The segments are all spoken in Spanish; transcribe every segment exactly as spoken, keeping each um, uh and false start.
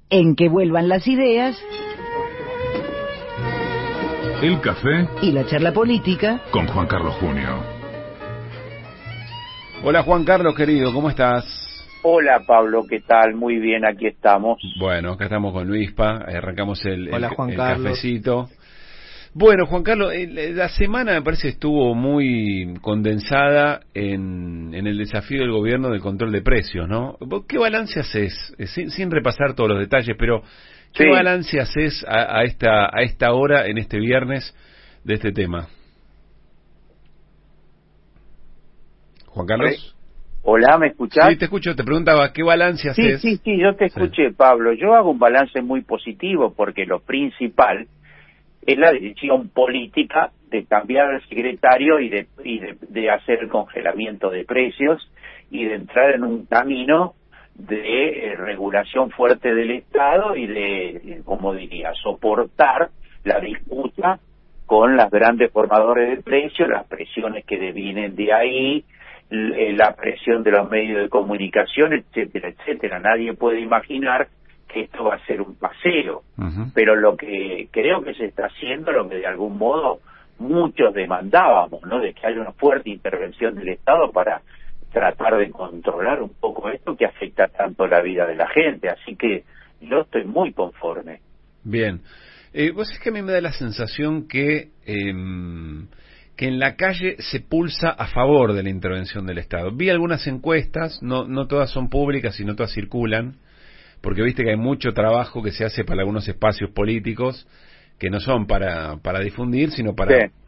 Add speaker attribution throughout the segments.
Speaker 1: en que vuelvan las ideas,
Speaker 2: el café
Speaker 1: y la charla política
Speaker 2: con Juan Carlos Junio.
Speaker 3: Hola Juan Carlos, querido, ¿cómo estás?
Speaker 4: Hola Pablo, ¿qué tal? Muy bien, aquí estamos.
Speaker 3: Bueno, acá estamos con Luispa, arrancamos el,
Speaker 5: Hola,
Speaker 3: el,
Speaker 5: Juan
Speaker 3: el
Speaker 5: Carlos.
Speaker 3: cafecito. Bueno, Juan Carlos, la semana me parece estuvo muy condensada en, en el desafío del gobierno del control de precios, ¿no? ¿Qué balance haces? Sin, sin repasar todos los detalles, pero ¿qué
Speaker 4: Sí.
Speaker 3: balance haces a, a, esta, a esta hora, en este viernes, de este tema? Juan Carlos.
Speaker 4: Hola, ¿me escuchás?
Speaker 3: Sí, te escucho, te preguntaba, ¿qué balance
Speaker 4: Sí,
Speaker 3: haces?
Speaker 4: sí, sí, yo te escuché,
Speaker 3: Sí.
Speaker 4: Pablo. Yo hago un balance muy positivo porque lo principal es la decisión política de cambiar al secretario y de, y de, de hacer el congelamiento de precios y de entrar en un camino de eh, regulación fuerte del Estado y de, eh, como diría, soportar la disputa con las grandes formadores de precios, las presiones que devienen de ahí, l- la presión de los medios de comunicación, etcétera, etcétera. Nadie puede imaginar que esto va a ser un paseo,
Speaker 3: Uh-huh.
Speaker 4: pero lo que creo que se está haciendo, lo que de algún modo muchos demandábamos, ¿no? De que haya una fuerte intervención del Estado para tratar de controlar un poco esto que afecta tanto la vida de la gente. Así que yo estoy muy conforme.
Speaker 3: Bien. Eh, vos es que a mí me da la sensación que, eh, que en la calle se pulsa a favor de la intervención del Estado. Vi algunas encuestas, no, no todas son públicas y no todas circulan, porque viste que hay mucho trabajo que se hace para algunos espacios políticos que no son para, para difundir, sino para...
Speaker 4: Sí.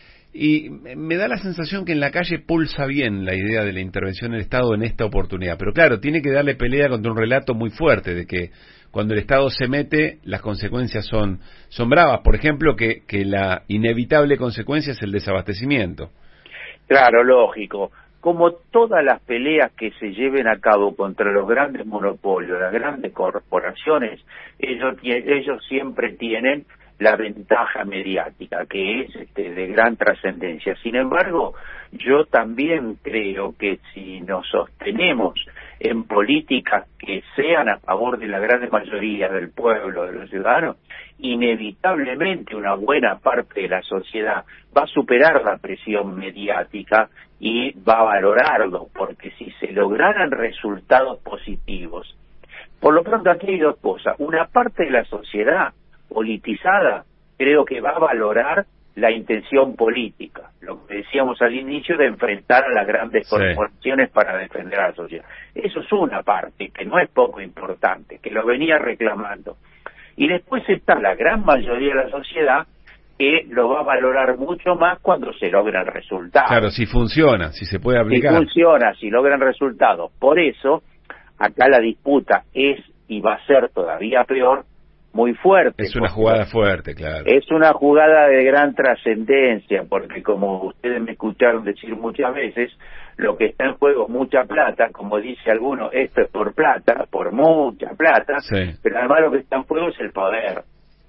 Speaker 3: Y me da la sensación que en la calle pulsa bien la idea de la intervención del Estado en esta oportunidad. Pero claro, tiene que darle pelea contra un relato muy fuerte de que cuando el Estado se mete, las consecuencias son, son bravas. Por ejemplo, que, que la inevitable consecuencia es el desabastecimiento.
Speaker 4: Claro, lógico. Como todas las peleas que se lleven a cabo contra los grandes monopolios, las grandes corporaciones, ellos, tie- ellos siempre tienen la ventaja mediática, que es este, de gran trascendencia. Sin embargo, yo también creo que si nos sostenemos en políticas que sean a favor de la gran mayoría del pueblo, de los ciudadanos, inevitablemente una buena parte de la sociedad va a superar la presión mediática y va a valorarlo, porque si se lograran resultados positivos, por lo pronto aquí hay dos cosas. Una parte de la sociedad politizada creo que va a valorar la intención política, lo que decíamos al inicio de enfrentar a las grandes
Speaker 3: Sí.
Speaker 4: corporaciones para defender a la sociedad. Eso es una parte que no es poco importante, que lo venía reclamando. Y después está la gran mayoría de la sociedad que lo va a valorar mucho más cuando se logran resultados.
Speaker 3: Claro, si funciona, si se puede
Speaker 4: Si
Speaker 3: aplicar.
Speaker 4: funciona, si logran resultados. Por eso, acá la disputa es y va a ser todavía peor, muy fuerte.
Speaker 3: Es una
Speaker 4: porque
Speaker 3: jugada fuerte, claro.
Speaker 4: Es una jugada de gran trascendencia, porque como ustedes me escucharon decir muchas veces, lo que está en juego es mucha plata, como dice alguno, esto es por plata, por mucha plata,
Speaker 3: Sí.
Speaker 4: pero además lo que está en juego es el poder.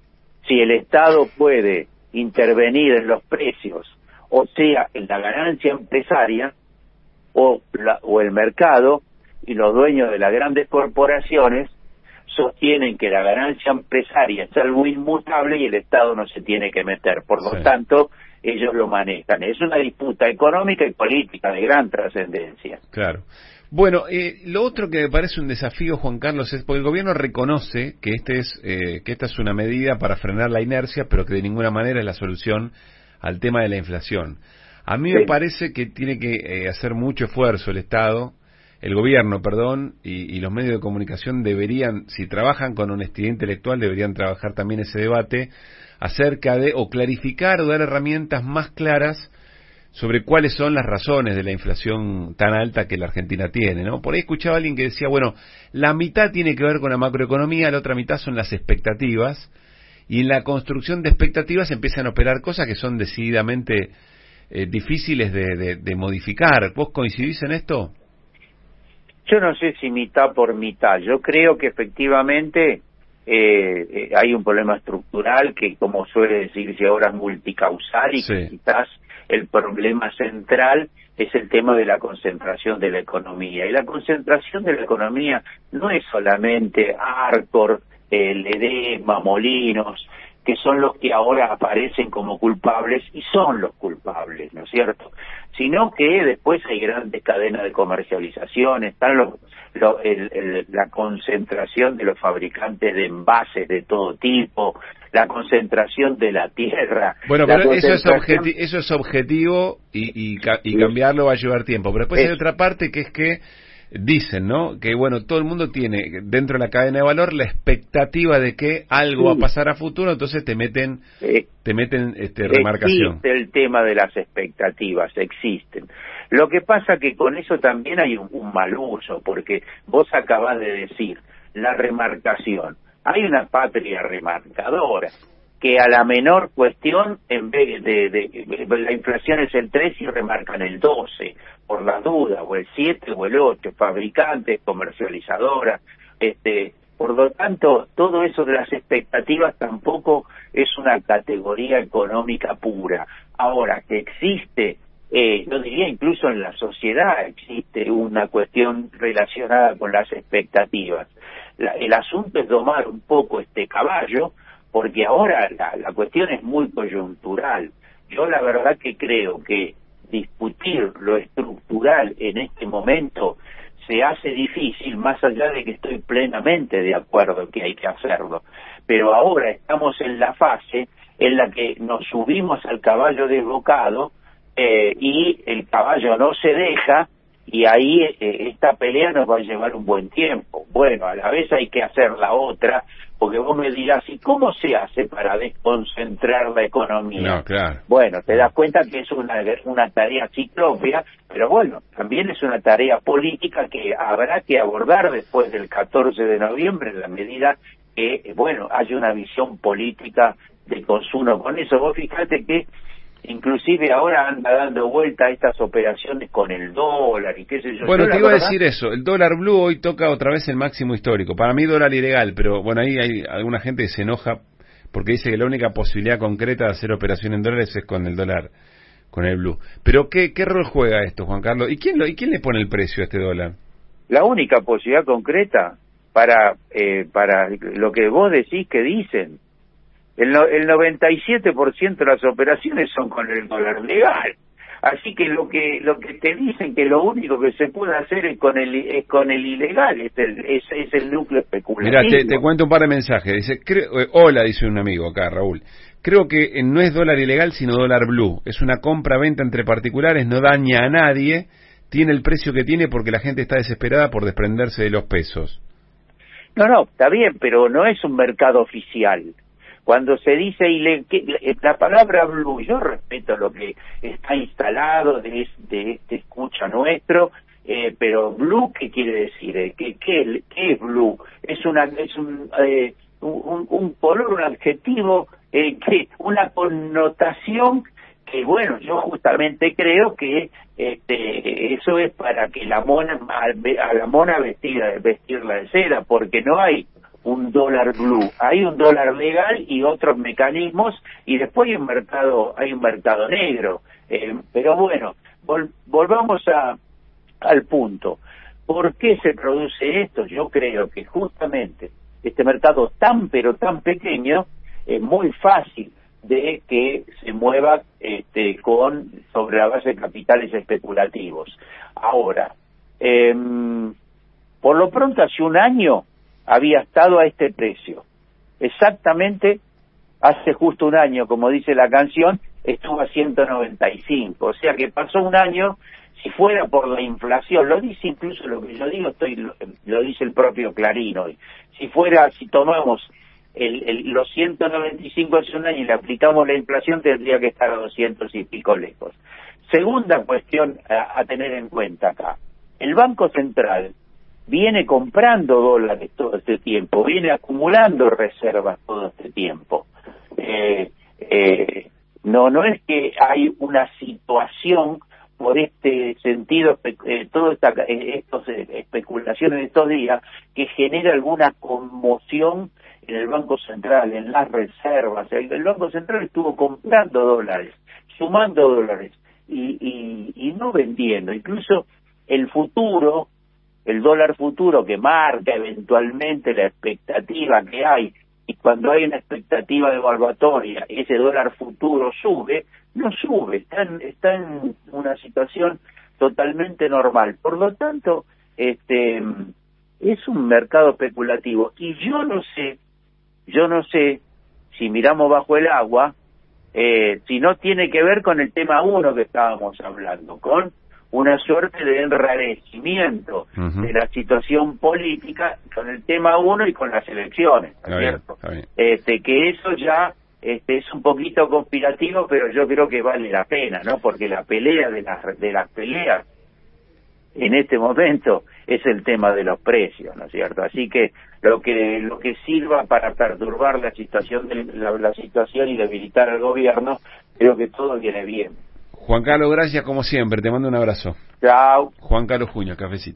Speaker 4: Si el Estado puede intervenir en los precios, o sea, en la ganancia empresaria, o, la, o el mercado, y los dueños de las grandes corporaciones sostienen que la ganancia empresaria es algo inmutable y el Estado no se tiene que meter. Por lo
Speaker 3: Sí.
Speaker 4: tanto, ellos lo manejan. Es una disputa económica y política de gran trascendencia.
Speaker 3: Claro. Bueno, eh, lo otro que me parece un desafío, Juan Carlos, es porque el gobierno reconoce que este es eh, que esta es una medida para frenar la inercia, pero que de ninguna manera es la solución al tema de la inflación. A mí
Speaker 4: Sí.
Speaker 3: me parece que tiene que eh, hacer mucho esfuerzo el Estado, el gobierno, perdón, y, y los medios de comunicación deberían, si trabajan con honestidad intelectual, deberían trabajar también ese debate acerca de, o clarificar o dar herramientas más claras sobre cuáles son las razones de la inflación tan alta que la Argentina tiene, ¿no? Por ahí escuchaba a alguien que decía, bueno, la mitad tiene que ver con la macroeconomía, la otra mitad son las expectativas, y en la construcción de expectativas empiezan a operar cosas que son decididamente eh, difíciles de, de, de modificar. ¿Vos coincidís en esto?
Speaker 4: Yo no sé si mitad por mitad. Yo creo que efectivamente eh, eh, hay un problema estructural que, como suele decirse ahora, es multicausal y
Speaker 3: Sí.
Speaker 4: que quizás el problema central es el tema de la concentración de la economía. Y la concentración de la economía no es solamente Arcor, eh, Ledesma, Molinos, que son los que ahora aparecen como culpables, y son los culpables, ¿no es cierto? Sino que después hay grandes cadenas de comercialización, están los, los, el, el, la concentración de los fabricantes de envases de todo tipo, la concentración de la tierra.
Speaker 3: Bueno,
Speaker 4: pero
Speaker 3: eso es,
Speaker 4: concentración...
Speaker 3: objeti eso es objetivo y, y, y cambiarlo va a llevar tiempo. Pero después es... hay otra parte que es que dicen, ¿no? Que bueno, todo el mundo tiene dentro de la cadena de valor la expectativa de que algo sí. va a pasar a futuro, entonces te meten eh, te meten este remarcación.
Speaker 4: Existe el tema de las expectativas, existen. Lo que pasa que con eso también hay un, un mal uso, porque vos acabás de decir, la remarcación. Hay una patria remarcadora que a la menor cuestión, en vez de, de, de la inflación es el tres y remarcan el doce, por la duda, o el siete o el ocho, fabricantes, comercializadoras, este, por lo tanto, todo eso de las expectativas tampoco es una categoría económica pura. Ahora, que existe, eh, yo diría incluso en la sociedad existe una cuestión relacionada con las expectativas. La, el asunto es domar un poco este caballo, porque ahora la, la cuestión es muy coyuntural. Yo la verdad que creo que discutir lo estructural en este momento se hace difícil, más allá de que estoy plenamente de acuerdo en que hay que hacerlo. Pero ahora estamos en la fase en la que nos subimos al caballo desbocado eh, y el caballo no se deja, y ahí eh, esta pelea nos va a llevar un buen tiempo. Bueno, a la vez hay que hacer la otra, porque vos me dirás, ¿y cómo se hace para desconcentrar la economía?
Speaker 3: No, claro.
Speaker 4: Bueno, te das cuenta que es una, una tarea ciclópea, pero bueno, también es una tarea política que habrá que abordar después del catorce de noviembre, en la medida que, bueno, haya una visión política de consumo. Con eso, vos fíjate que inclusive ahora anda dando vuelta a estas operaciones con el dólar y qué sé yo.
Speaker 3: Bueno,
Speaker 4: yo
Speaker 3: te iba
Speaker 4: verdad...
Speaker 3: a decir eso, el dólar blue hoy toca otra vez el máximo histórico. Para mí dólar ilegal, pero bueno, ahí hay alguna gente que se enoja porque dice que la única posibilidad concreta de hacer operación en dólares es con el dólar, con el blue. Pero ¿qué, qué rol juega esto, Juan Carlos? ¿Y quién, lo, ¿Y quién le pone el precio a este dólar?
Speaker 4: La única posibilidad concreta para, eh, para lo que vos decís que dicen. El, no, el noventa y siete por ciento de las operaciones son con el dólar legal. Así que lo que lo que te dicen que lo único que se puede hacer es con el es con el ilegal, es el, es, es el núcleo especulativo.
Speaker 3: Mira, te, te cuento un par de mensajes. Dice, creo, eh, hola, dice un amigo acá, Raúl. Creo que no es dólar ilegal, sino dólar blue. Es una compra-venta entre particulares, no daña a nadie, tiene el precio que tiene porque la gente está desesperada por desprenderse de los pesos.
Speaker 4: No, no, está bien, pero no es un mercado oficial. Cuando se dice ile que, la palabra blue, yo respeto lo que está instalado de, de este escucha nuestro, eh, pero blue, ¿qué quiere decir? ¿Qué, qué, qué es blue? Es una es un, eh, un, un color, un adjetivo, eh, que una connotación que, bueno, yo justamente creo que este, eso es para que la mona, a la mona vestida, vestirla de seda, porque no hay un dólar blue, hay un dólar legal y otros mecanismos, y después hay un mercado, hay un mercado negro. Eh, pero bueno, vol, volvamos a al punto. ¿Por qué se produce esto? Yo creo que justamente este mercado tan pero tan pequeño es muy fácil de que se mueva este, con sobre la base de capitales especulativos. Ahora, eh, por lo pronto hace un año había estado a este precio. Exactamente hace justo un año, como dice la canción, estuvo a ciento noventa y cinco. O sea que pasó un año, si fuera por la inflación, lo dice incluso lo que yo digo, estoy lo, lo dice el propio Clarín hoy. Si fuera, si tomamos el, el, los ciento noventa y cinco hace un año y le aplicamos la inflación, tendría que estar a doscientos y pico lejos. Segunda cuestión a, a tener en cuenta acá. El Banco Central viene comprando dólares todo este tiempo, viene acumulando reservas todo este tiempo. Eh, eh, no, no es que hay una situación por este sentido, eh, todas esta, eh, estos eh, especulaciones de estos días, que genera alguna conmoción en el Banco Central, en las reservas. El, el Banco Central estuvo comprando dólares, sumando dólares y, y, y no vendiendo. Incluso el futuro el dólar futuro que marca eventualmente la expectativa que hay, y cuando hay una expectativa devaluatoria, ese dólar futuro sube, no sube, está en, está en una situación totalmente normal. Por lo tanto, este es un mercado especulativo, y yo no sé, yo no sé si miramos bajo el agua, eh, si no tiene que ver con el tema uno que estábamos hablando, con una suerte de enrarecimiento uh-huh. de la situación política con el tema uno y con las elecciones, ¿no es cierto? Este, que eso ya este, es un poquito conspirativo, pero yo creo que vale la pena, ¿no? Porque la pelea de las de las peleas en este momento es el tema de los precios, ¿no es cierto? Así que lo que lo que sirva para perturbar la situación de, la, la situación y debilitar al gobierno, creo que todo viene bien.
Speaker 3: Juan Carlos, gracias como siempre, te mando un abrazo.
Speaker 4: Chao.
Speaker 3: Juan Carlos Juño, Cafecito.